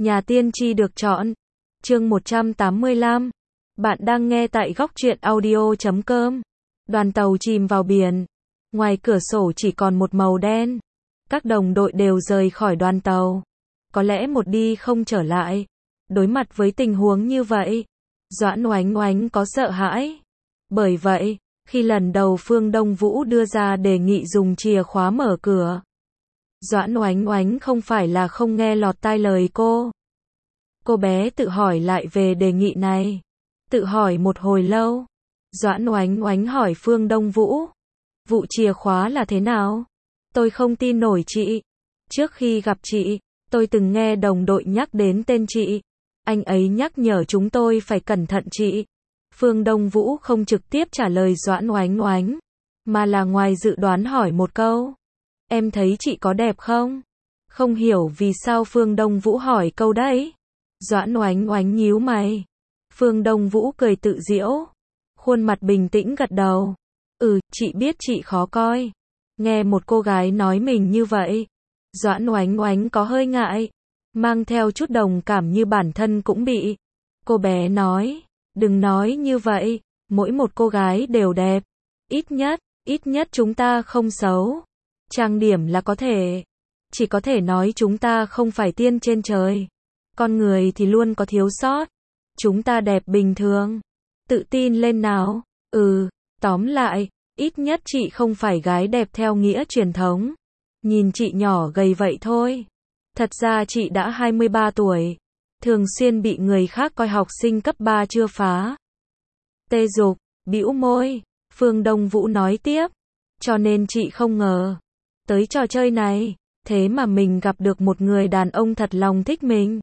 Nhà tiên tri được chọn. Chương 185. Bạn đang nghe tại góc truyện audio.com. Đoàn tàu chìm vào biển. Ngoài cửa sổ chỉ còn một màu đen. Các đồng đội đều rời khỏi đoàn tàu. Có lẽ một đi không trở lại. Đối mặt với tình huống như vậy, Doãn Oánh Oánh có sợ hãi. Bởi vậy, khi lần đầu Phương Đông Vũ đưa ra đề nghị dùng chìa khóa mở cửa, Doãn Oánh Oánh không phải là không nghe lọt tai lời cô. Cô bé tự hỏi lại về đề nghị này. Tự hỏi một hồi lâu, Doãn Oánh Oánh hỏi Phương Đông Vũ. Vụ chìa khóa là thế nào? Tôi không tin nổi chị. Trước khi gặp chị, tôi từng nghe đồng đội nhắc đến tên chị. Anh ấy nhắc nhở chúng tôi phải cẩn thận chị. Phương Đông Vũ không trực tiếp trả lời Doãn Oánh Oánh, mà là ngoài dự đoán hỏi một câu. Em thấy chị có đẹp không? Không hiểu vì sao Phương Đông Vũ hỏi câu đấy. Doãn Oánh Oánh nhíu mày. Phương Đông Vũ cười tự giễu. Khuôn mặt bình tĩnh gật đầu. Chị biết chị khó coi. Nghe một cô gái nói mình như vậy, Doãn Oánh Oánh có hơi ngại, mang theo chút đồng cảm như bản thân cũng bị. Cô bé nói, đừng nói như vậy, mỗi một cô gái đều đẹp. Ít nhất chúng ta không xấu. Trang điểm là có thể. Chỉ có thể nói chúng ta không phải tiên trên trời. Con người thì luôn có thiếu sót. Chúng ta đẹp bình thường. Tự tin lên nào. Tóm lại, ít nhất chị không phải gái đẹp theo nghĩa truyền thống. Nhìn chị nhỏ gầy vậy thôi. Thật ra chị đã 23 tuổi. Thường xuyên bị người khác coi học sinh cấp 3 chưa phá. Tê Dục, bĩu môi. Phương Đông Vũ nói tiếp. Cho nên chị không ngờ. Tới trò chơi này, thế mà mình gặp được một người đàn ông thật lòng thích mình.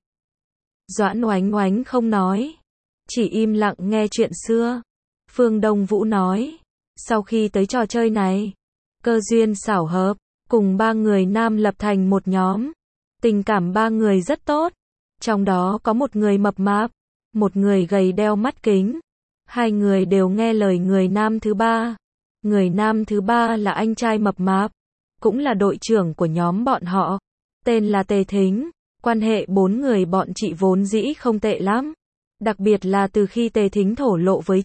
Doãn Oánh Oánh không nói. Chỉ im lặng nghe chuyện xưa. Phương Đông Vũ nói. Sau khi tới trò chơi này, cơ duyên xảo hợp, cùng 3 người nam lập thành một nhóm. Tình cảm 3 người rất tốt. Trong đó có một người mập mạp, một người gầy đeo mắt kính. 2 người đều nghe lời người nam thứ ba. Người nam thứ ba là anh trai mập mạp, cũng là đội trưởng của nhóm bọn họ. Tên là Tề Thính. Quan hệ 4 người bọn chị vốn dĩ không tệ lắm. Đặc biệt là từ khi Tề Thính thổ lộ với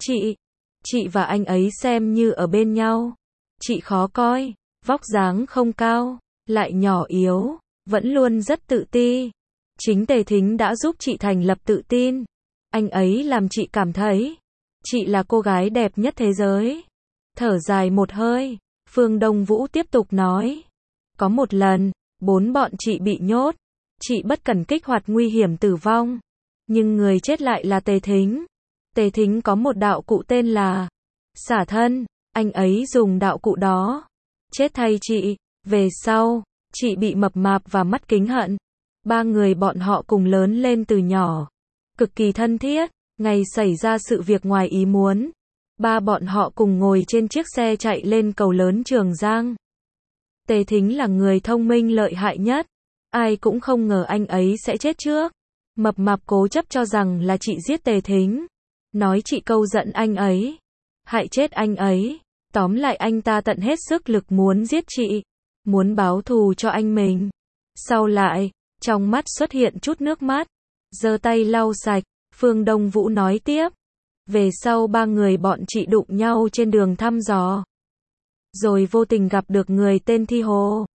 chị và anh ấy xem như ở bên nhau. Chị khó coi, vóc dáng không cao, lại nhỏ yếu, vẫn luôn rất tự ti. Chính Tề Thính đã giúp chị thành lập tự tin. Anh ấy làm chị cảm thấy chị là cô gái đẹp nhất thế giới. Thở dài một hơi, Phương Đông Vũ tiếp tục nói. Có một lần, 4 bọn chị bị nhốt. Chị bất cần kích hoạt nguy hiểm tử vong. Nhưng người chết lại là Tề Thính. Tề Thính có một đạo cụ tên là xả thân. Anh ấy dùng đạo cụ đó chết thay chị. Về sau, chị bị mập mạp và mắt kính hận. 3 người bọn họ cùng lớn lên từ nhỏ, cực kỳ thân thiết. Ngày xảy ra sự việc ngoài ý muốn, 3 bọn họ cùng ngồi trên chiếc xe chạy lên cầu lớn Trường Giang. Tề Thính là người thông minh lợi hại nhất. Ai cũng không ngờ anh ấy sẽ chết trước. Mập mạp cố chấp cho rằng là chị giết Tề Thính. Nói chị câu giận anh ấy, hại chết anh ấy. Tóm lại anh ta tận hết sức lực muốn giết chị, muốn báo thù cho anh mình. Sau lại, trong mắt xuất hiện chút nước mắt, giơ tay lau sạch. Phương Đông Vũ nói tiếp. Về sau 3 người bọn chị đụng nhau trên đường thăm dò. Rồi vô tình gặp được người tên Thi Hồ.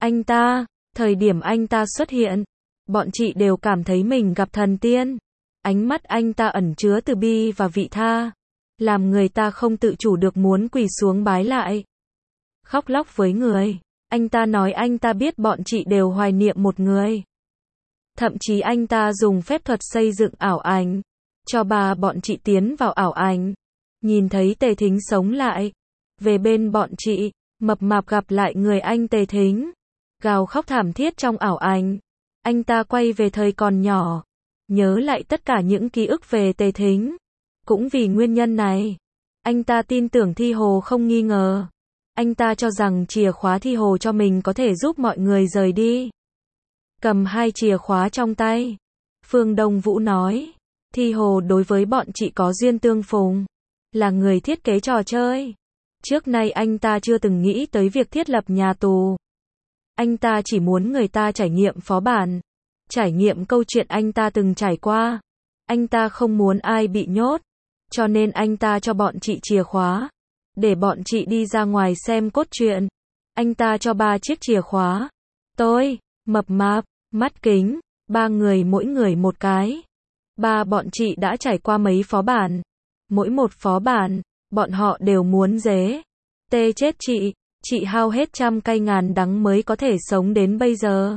Thời điểm anh ta xuất hiện, bọn chị đều cảm thấy mình gặp thần tiên. Ánh mắt anh ta ẩn chứa từ bi và vị tha, làm người ta không tự chủ được muốn quỳ xuống bái lại. Khóc lóc với người. Anh ta nói anh ta biết bọn chị đều hoài niệm một người. Thậm chí anh ta dùng phép thuật xây dựng ảo ảnh, cho bọn chị tiến vào ảo ảnh. Nhìn thấy Tề Thính sống lại. Về bên bọn chị, mập mạp gặp lại người anh Tề Thính, gào khóc thảm thiết trong ảo ảnh. Anh ta quay về thời còn nhỏ, nhớ lại tất cả những ký ức về Tề Thính. Cũng vì nguyên nhân này, anh ta tin tưởng Thi Hồ không nghi ngờ. Anh ta cho rằng chìa khóa Thi Hồ cho mình có thể giúp mọi người rời đi. Cầm 2 chìa khóa trong tay, Phương Đông Vũ nói. Thi Hồ đối với bọn chị có duyên tương phùng, là người thiết kế trò chơi. Trước nay anh ta chưa từng nghĩ tới việc thiết lập nhà tù. Anh ta chỉ muốn người ta trải nghiệm phó bản. trải nghiệm câu chuyện anh ta từng trải qua. Anh ta không muốn ai bị nhốt, cho nên anh ta cho bọn chị chìa khóa, để bọn chị đi ra ngoài xem cốt truyện. Anh ta cho 3 chiếc chìa khóa. Tôi, mập mạp, mắt kính, 3 người mỗi người một cái. Bọn chị đã trải qua mấy phó bản. Mỗi một phó bản, bọn họ đều muốn dế. Tê chết chị hao hết trăm cây ngàn đắng mới có thể sống đến bây giờ.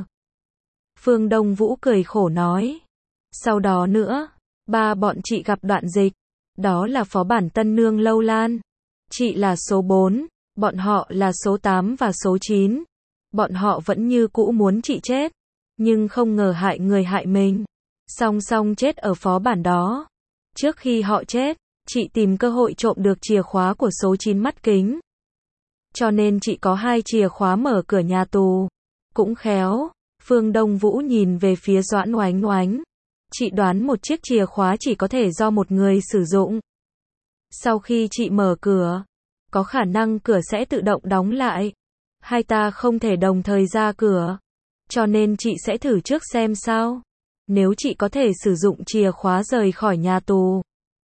Phương Đông Vũ cười khổ nói. Sau đó nữa, bọn chị gặp đoạn dịch. Đó là phó bản Tân Nương Lâu Lan. Chị là số 4, bọn họ là số 8 và số 9. Bọn họ vẫn như cũ muốn chị chết, nhưng không ngờ hại người hại mình. Song song chết ở phó bản đó. Trước khi họ chết, chị tìm cơ hội trộm được chìa khóa của số 9 mắt kính. Cho nên chị có 2 chìa khóa mở cửa nhà tù. Cũng khéo, Phương Đông Vũ nhìn về phía Doãn Oánh Oánh. Chị đoán một chiếc chìa khóa chỉ có thể do một người sử dụng. Sau khi chị mở cửa, có khả năng cửa sẽ tự động đóng lại. Hai ta không thể đồng thời ra cửa. Cho nên chị sẽ thử trước xem sao. Nếu chị có thể sử dụng chìa khóa rời khỏi nhà tù,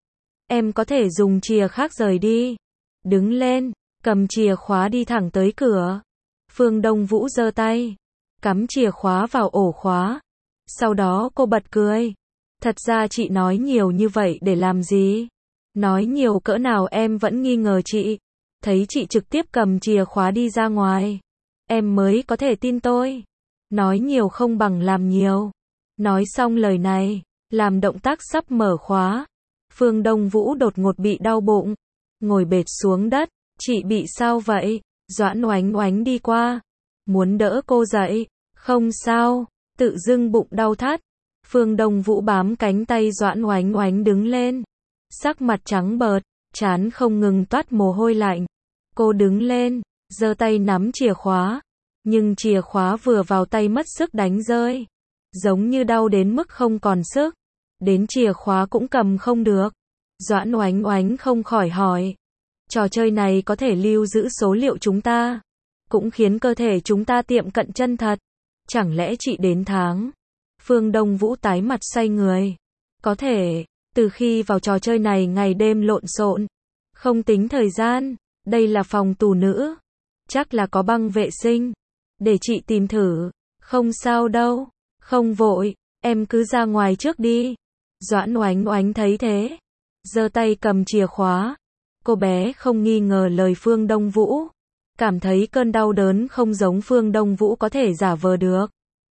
em có thể dùng chìa khác rời đi. Đứng lên, cầm chìa khóa đi thẳng tới cửa. Phương Đông Vũ giơ tay, cắm chìa khóa vào ổ khóa. Sau đó cô bật cười. Thật ra chị nói nhiều như vậy để làm gì? Nói nhiều cỡ nào em vẫn nghi ngờ chị. Thấy chị trực tiếp cầm chìa khóa đi ra ngoài, em mới có thể tin tôi. Nói nhiều không bằng làm nhiều. Nói xong lời này, làm động tác sắp mở khóa. Phương Đông Vũ đột ngột bị đau bụng, ngồi bệt xuống đất. Chị bị sao vậy? Doãn Oánh Oánh đi qua, muốn đỡ cô dậy. Không sao, tự dưng bụng đau thắt. Phương Đông Vũ bám cánh tay Doãn Oánh Oánh đứng lên. Sắc mặt trắng bợt, trán không ngừng toát mồ hôi lạnh. Cô đứng lên, giơ tay nắm chìa khóa. Nhưng chìa khóa vừa vào tay mất sức đánh rơi. Giống như đau đến mức không còn sức. Đến chìa khóa cũng cầm không được. Doãn Oánh Oánh không khỏi hỏi. Trò chơi này có thể lưu giữ số liệu chúng ta. Cũng khiến cơ thể chúng ta tiệm cận chân thật. Chẳng lẽ chị đến tháng? Phương Đông Vũ tái mặt xoay người. Có thể, từ khi vào trò chơi này ngày đêm lộn xộn. Không tính thời gian, đây là phòng tù nữ. Chắc là có băng vệ sinh. Để chị tìm thử. Không sao đâu, không vội, em cứ ra ngoài trước đi. Doãn Oánh Oánh thấy thế, giơ tay cầm chìa khóa. Cô bé không nghi ngờ lời Phương Đông Vũ. Cảm thấy cơn đau đớn không giống Phương Đông Vũ có thể giả vờ được.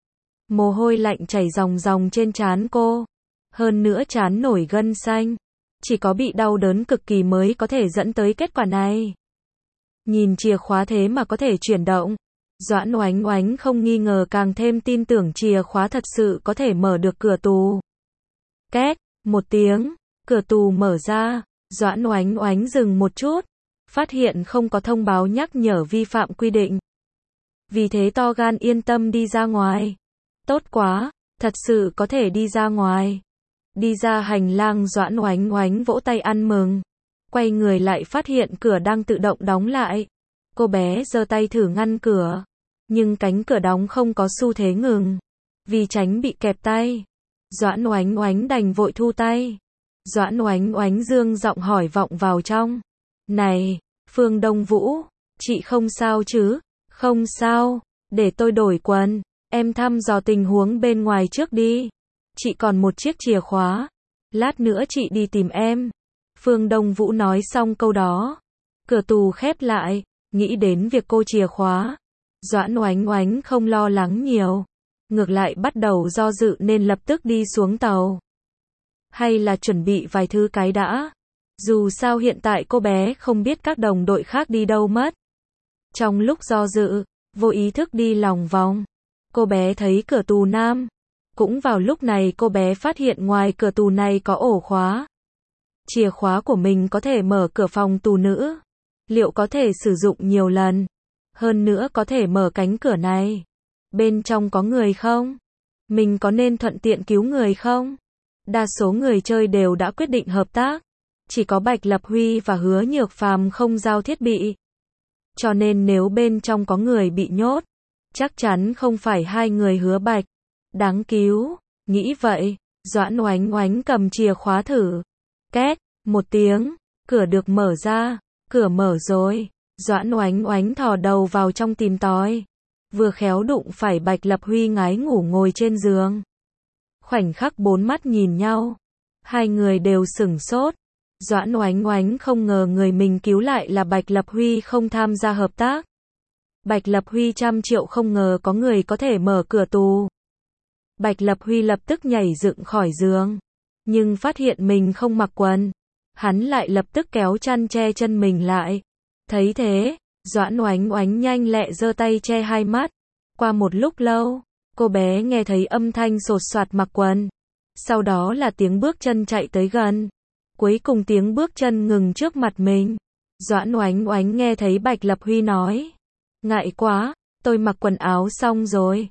Mồ hôi lạnh chảy ròng ròng trên trán cô. Hơn nữa trán nổi gân xanh. Chỉ có bị đau đớn cực kỳ mới có thể dẫn tới kết quả này. Nhìn chìa khóa thế mà có thể chuyển động. Doãn Oánh Oánh không nghi ngờ càng thêm tin tưởng chìa khóa thật sự có thể mở được cửa tù. Két, một tiếng, cửa tù mở ra. Doãn Oánh Oánh dừng một chút. Phát hiện không có thông báo nhắc nhở vi phạm quy định. Vì thế to gan yên tâm đi ra ngoài. Tốt quá, thật sự có thể đi ra ngoài. Đi ra hành lang Doãn Oánh Oánh vỗ tay ăn mừng. Quay người lại phát hiện cửa đang tự động đóng lại. Cô bé giơ tay thử ngăn cửa. Nhưng cánh cửa đóng không có xu thế ngừng. Vì tránh bị kẹp tay, Doãn Oánh Oánh đành vội thu tay. Doãn Oánh Oánh dương giọng hỏi vọng vào trong. Này, Phương Đông Vũ, chị không sao chứ? Không sao, để tôi đổi quần. Em thăm dò tình huống bên ngoài trước đi. Chị còn một chiếc chìa khóa. Lát nữa chị đi tìm em. Phương Đông Vũ nói xong câu đó. Cửa tù khép lại, nghĩ đến việc cô chìa khóa. Doãn Oánh Oánh không lo lắng nhiều. Ngược lại bắt đầu do dự nên lập tức đi xuống tàu. Hay là chuẩn bị vài thứ cái đã. Dù sao hiện tại cô bé không biết các đồng đội khác đi đâu mất. Trong lúc do dự, vô ý thức đi lòng vòng. Cô bé thấy cửa tù nam. Cũng vào lúc này cô bé phát hiện ngoài cửa tù này có ổ khóa. Chìa khóa của mình có thể mở cửa phòng tù nữ. Liệu có thể sử dụng nhiều lần? Hơn nữa có thể mở cánh cửa này. Bên trong có người không? Mình có nên thuận tiện cứu người không? Đa số người chơi đều đã quyết định hợp tác. Chỉ có Bạch Lập Huy và Hứa Nhược Phàm không giao thiết bị. Cho nên nếu bên trong có người bị nhốt, chắc chắn không phải hai người Hứa Bạch. Đáng cứu. Nghĩ vậy, Doãn Oánh Oánh cầm chìa khóa thử. Két, một tiếng, cửa được mở ra, cửa mở rồi. Doãn Oánh Oánh thò đầu vào trong tìm tòi. Vừa khéo đụng phải Bạch Lập Huy ngái ngủ ngồi trên giường. Khoảnh khắc bốn mắt nhìn nhau. Hai người đều sửng sốt. Doãn Oánh Oánh không ngờ người mình cứu lại là Bạch Lập Huy không tham gia hợp tác. Bạch Lập Huy 100 triệu không ngờ có người có thể mở cửa tù. Bạch Lập Huy lập tức nhảy dựng khỏi giường. Nhưng phát hiện mình không mặc quần. Hắn lại lập tức kéo chăn che chân mình lại. Thấy thế, Doãn Oánh Oánh nhanh lẹ giơ tay che hai mắt. Qua một lúc lâu, cô bé nghe thấy âm thanh sột soạt mặc quần. Sau đó là tiếng bước chân chạy tới gần. Cuối cùng tiếng bước chân ngừng trước mặt mình. Doãn Oánh Oánh nghe thấy Bạch Lập Huy nói. Ngại quá, tôi mặc quần áo xong rồi.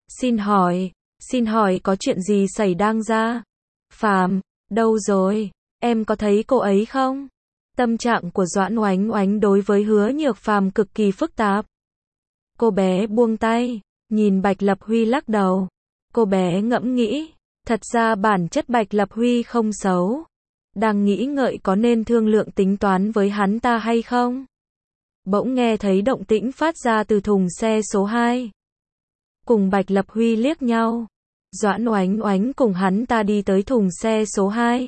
Xin hỏi có chuyện gì xảy đang ra? Phàm, đâu rồi? Em có thấy cô ấy không? Tâm trạng của Doãn Oánh Oánh đối với Hứa Nhược Phàm cực kỳ phức tạp. Cô bé buông tay, nhìn Bạch Lập Huy lắc đầu. Cô bé ngẫm nghĩ, thật ra bản chất Bạch Lập Huy không xấu. Đang nghĩ ngợi có nên thương lượng tính toán với hắn ta hay không? Bỗng nghe thấy động tĩnh phát ra từ thùng xe số 2. Cùng Bạch Lập Huy liếc nhau. Doãn Oánh Oánh cùng hắn ta đi tới thùng xe số 2.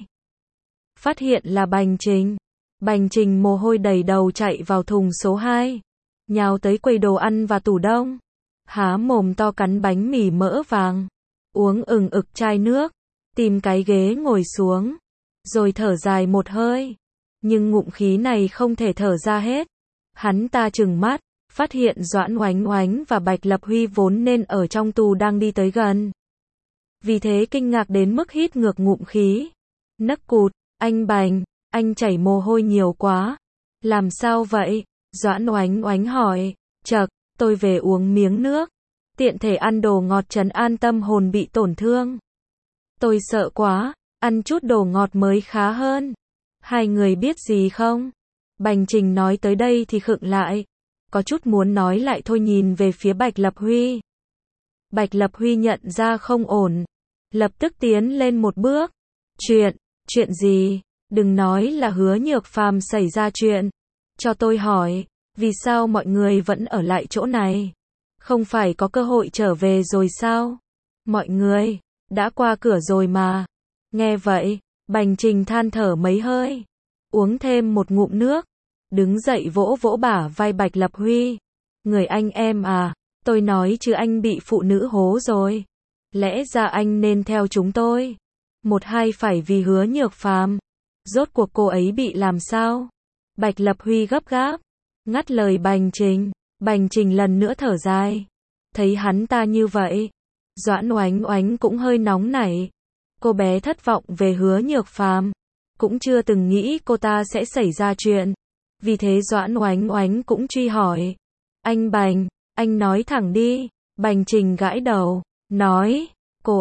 Phát hiện là Bành Trình. Bành Trình mồ hôi đầy đầu chạy vào thùng số 2. Nhào tới quầy đồ ăn và tủ đông. Há mồm to cắn bánh mì mỡ vàng. Uống ừng ực chai nước. Tìm cái ghế ngồi xuống. Rồi thở dài một hơi. Nhưng ngụm khí này không thể thở ra hết. Hắn ta trừng mắt. Phát hiện Doãn Oánh Oánh và Bạch Lập Huy vốn nên ở trong tù đang đi tới gần. Vì thế kinh ngạc đến mức hít ngược ngụm khí. Nấc cụt, anh Bành, anh chảy mồ hôi nhiều quá. Làm sao vậy? Doãn Oánh Oánh hỏi. Chậc, tôi về uống miếng nước. Tiện thể ăn đồ ngọt trấn an tâm hồn bị tổn thương. Tôi sợ quá, ăn chút đồ ngọt mới khá hơn. Hai người biết gì không? Bành Trình nói tới đây thì khựng lại. Có chút muốn nói lại thôi nhìn về phía Bạch Lập Huy. Bạch Lập Huy nhận ra không ổn. Lập tức tiến lên một bước. Chuyện gì? Đừng nói là Hứa Nhược Phàm xảy ra chuyện. Cho tôi hỏi, vì sao mọi người vẫn ở lại chỗ này? Không phải có cơ hội trở về rồi sao? Mọi người, đã qua cửa rồi mà. Nghe vậy, Bành Trình than thở mấy hơi. Uống thêm một ngụm nước. Đứng dậy vỗ vỗ bả vai Bạch Lập Huy. Người anh em à, tôi nói chứ anh bị phụ nữ hố rồi. Lẽ ra anh nên theo chúng tôi. Một hai phải vì Hứa Nhược Phàm. Rốt cuộc cô ấy bị làm sao? Bạch Lập Huy gấp gáp. Ngắt lời Bành Trình. Bành Trình lần nữa thở dài. Thấy hắn ta như vậy. Doãn Oánh Oánh cũng hơi nóng nảy. Cô bé thất vọng về Hứa Nhược Phàm. Cũng chưa từng nghĩ cô ta sẽ xảy ra chuyện. Vì thế Doãn Oánh Oánh cũng truy hỏi. Anh Bành, anh nói thẳng đi. Bành Trình gãi đầu. Nói, cô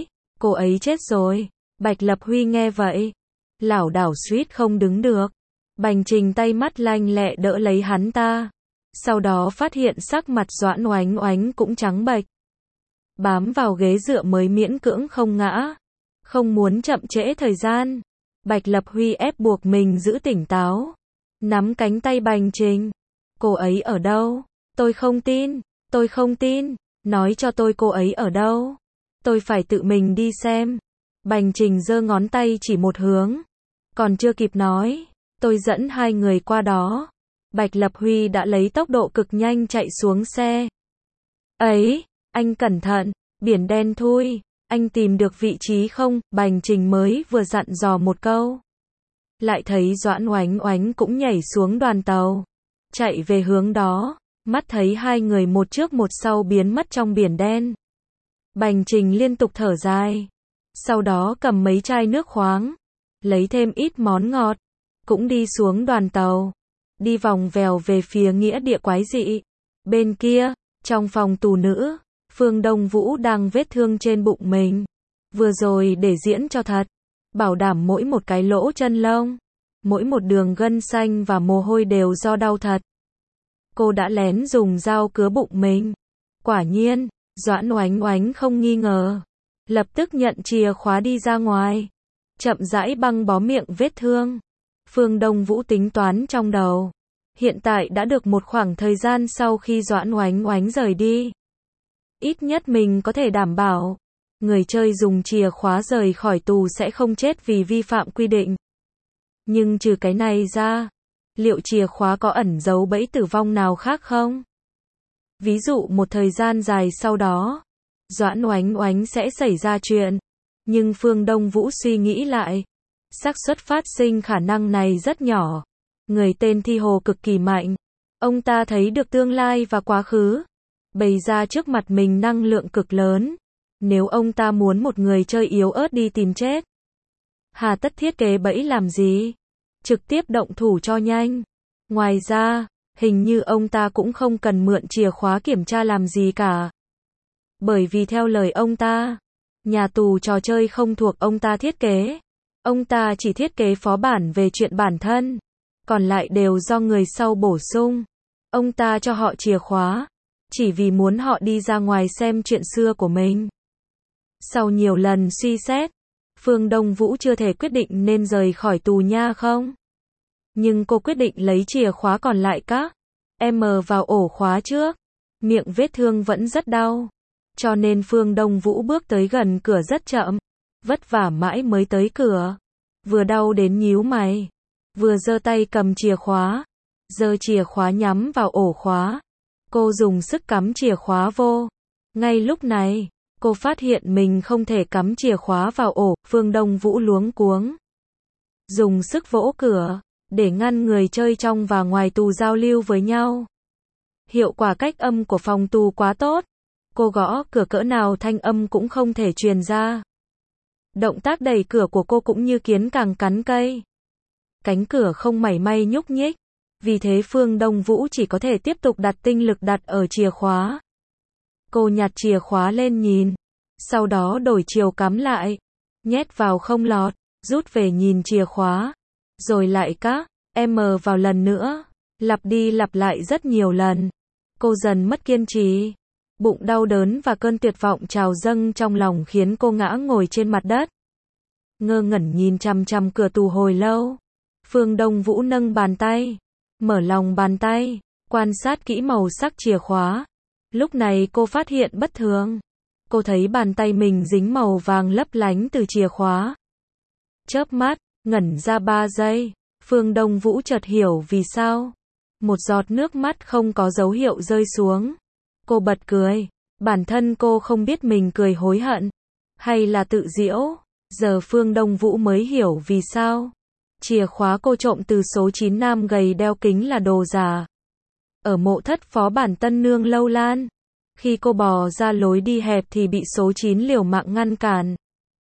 ấy chết rồi. Bạch Lập Huy nghe vậy. Lảo đảo suýt không đứng được. Bành Trình tay mắt lanh lẹ đỡ lấy hắn ta. Sau đó phát hiện sắc mặt Doãn Oánh Oánh cũng trắng bệch. Bám vào ghế dựa mới miễn cưỡng không ngã. Không muốn chậm trễ thời gian. Bạch Lập Huy ép buộc mình giữ tỉnh táo. Nắm cánh tay Bành Trình. Cô ấy ở đâu? Tôi không tin. Nói cho tôi cô ấy ở đâu? Tôi phải tự mình đi xem. Bành Trình giơ ngón tay chỉ một hướng. Còn chưa kịp nói. Tôi dẫn hai người qua đó. Bạch Lập Huy đã lấy tốc độ cực nhanh chạy xuống xe. Ấy, anh cẩn thận, biển đen thui. Anh tìm được vị trí không? Bành Trình mới vừa dặn dò một câu. Lại thấy Doãn Oánh Oánh cũng nhảy xuống đoàn tàu. Chạy về hướng đó. Mắt thấy hai người một trước một sau biến mất trong biển đen. Bành Trình liên tục thở dài. Sau đó cầm mấy chai nước khoáng. Lấy thêm ít món ngọt. Cũng đi xuống đoàn tàu. Đi vòng vèo về phía nghĩa địa quái dị. Bên kia, trong phòng tù nữ, Phương Đông Vũ đang vết thương trên bụng mình. Vừa rồi để diễn cho thật. Bảo đảm mỗi một cái lỗ chân lông, mỗi một đường gân xanh và mồ hôi đều do đau thật. Cô đã lén dùng dao cứa bụng mình. Quả nhiên, Doãn Oánh Oánh không nghi ngờ. lập tức nhận chìa khóa đi ra ngoài, chậm rãi băng bó miệng vết thương. Phương Đông Vũ tính toán trong đầu. Hiện tại đã được một khoảng thời gian sau khi Doãn Oánh Oánh rời đi. Ít nhất mình có thể đảm bảo, người chơi dùng chìa khóa rời khỏi tù sẽ không chết vì vi phạm quy định. Nhưng trừ cái này ra, liệu chìa khóa có ẩn giấu bẫy tử vong nào khác không? Ví dụ một thời gian dài sau đó, Doãn Oánh Oánh sẽ xảy ra chuyện. Nhưng Phương Đông Vũ suy nghĩ lại, xác suất phát sinh khả năng này rất nhỏ. Người tên Thi Hồ cực kỳ mạnh. Ông ta thấy được tương lai và quá khứ, bày ra trước mặt mình năng lượng cực lớn. Nếu ông ta muốn một người chơi yếu ớt đi tìm chết, hà tất thiết kế bẫy làm gì? Trực tiếp động thủ cho nhanh. Ngoài ra, hình như ông ta cũng không cần mượn chìa khóa kiểm tra làm gì cả. Bởi vì theo lời ông ta, nhà tù trò chơi không thuộc ông ta thiết kế. Ông ta chỉ thiết kế phó bản về chuyện bản thân, còn lại đều do người sau bổ sung. Ông ta cho họ chìa khóa, chỉ vì muốn họ đi ra ngoài xem chuyện xưa của mình. Sau nhiều lần suy xét, Phương Đông Vũ chưa thể quyết định nên rời khỏi tù nha không. Nhưng cô quyết định lấy chìa khóa còn lại các vào ổ khóa trước. Miệng vết thương vẫn rất đau, cho nên Phương Đông Vũ bước tới gần cửa rất chậm, vất vả mãi mới tới cửa. Vừa đau đến nhíu mày, vừa giơ tay cầm chìa khóa, giơ chìa khóa nhắm vào ổ khóa. Cô dùng sức cắm chìa khóa vô. Ngay lúc này, cô phát hiện mình không thể cắm chìa khóa vào ổ. Phương Đông Vũ luống cuống, dùng sức vỗ cửa, để ngăn người chơi trong và ngoài tù giao lưu với nhau. Hiệu quả cách âm của phòng tù quá tốt. Cô gõ cửa cỡ nào thanh âm cũng không thể truyền ra. Động tác đẩy cửa của cô cũng như kiến càng cắn cây. Cánh cửa không mảy may nhúc nhích. Vì thế Phương Đông Vũ chỉ có thể tiếp tục đặt tinh lực đặt ở chìa khóa. Cô nhặt chìa khóa lên nhìn, sau đó đổi chiều cắm lại, nhét vào không lọt, rút về nhìn chìa khóa, rồi lại các vào lần nữa, lặp đi lặp lại rất nhiều lần. Cô dần mất kiên trì, bụng đau đớn và cơn tuyệt vọng trào dâng trong lòng khiến cô ngã ngồi trên mặt đất. Ngơ ngẩn nhìn chằm chằm cửa tù hồi lâu. Phương Đông Vũ nâng bàn tay, mở lòng bàn tay, quan sát kỹ màu sắc chìa khóa. Lúc này cô phát hiện bất thường. Cô thấy bàn tay mình dính màu vàng lấp lánh từ chìa khóa. Chớp mắt, ngẩn ra 3 giây, Phương Đông Vũ chợt hiểu vì sao. Một giọt nước mắt không có dấu hiệu rơi xuống. Cô bật cười. Bản thân cô không biết mình cười hối hận, hay là tự giễu. Giờ Phương Đông Vũ mới hiểu vì sao. Chìa khóa cô trộm từ số 9 nam gầy đeo kính là đồ giả. Ở mộ thất phó bản Tân Nương Lâu Lan. Khi cô bò ra lối đi hẹp thì bị số 9 liều mạng ngăn cản.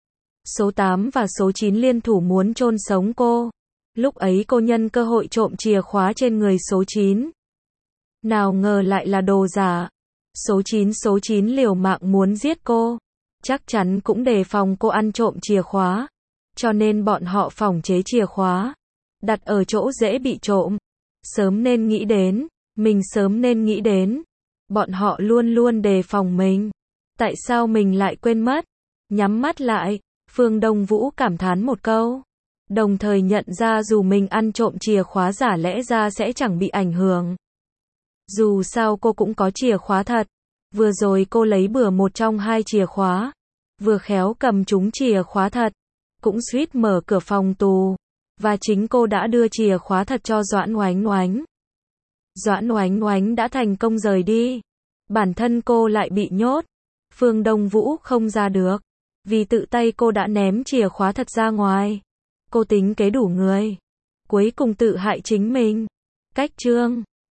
Số 8 và số 9 liên thủ muốn chôn sống cô. Lúc ấy cô nhân cơ hội trộm chìa khóa trên người số 9. Nào ngờ lại là đồ giả. Số 9 liều mạng muốn giết cô. Chắc chắn cũng đề phòng cô ăn trộm chìa khóa. Cho nên bọn họ phỏng chế chìa khóa, đặt ở chỗ dễ bị trộm. Sớm nên nghĩ đến, mình sớm nên nghĩ đến. Bọn họ luôn luôn đề phòng mình. Tại sao mình lại quên mất? Nhắm mắt lại, Phương Đông Vũ cảm thán một câu. Đồng thời nhận ra dù mình ăn trộm chìa khóa giả lẽ ra sẽ chẳng bị ảnh hưởng. Dù sao cô cũng có chìa khóa thật. Vừa rồi cô lấy bừa một trong 2 chìa khóa. Vừa khéo cầm trúng chìa khóa thật. Cũng suýt mở cửa phòng tù. Và chính cô đã đưa chìa khóa thật cho Doãn Oánh Oánh. Doãn Oánh Oánh đã thành công rời đi. Bản thân cô lại bị nhốt. Phương Đông Vũ không ra được. Vì tự tay cô đã ném chìa khóa thật ra ngoài. Cô tính kế đủ người. Cuối cùng tự hại chính mình. Cách chương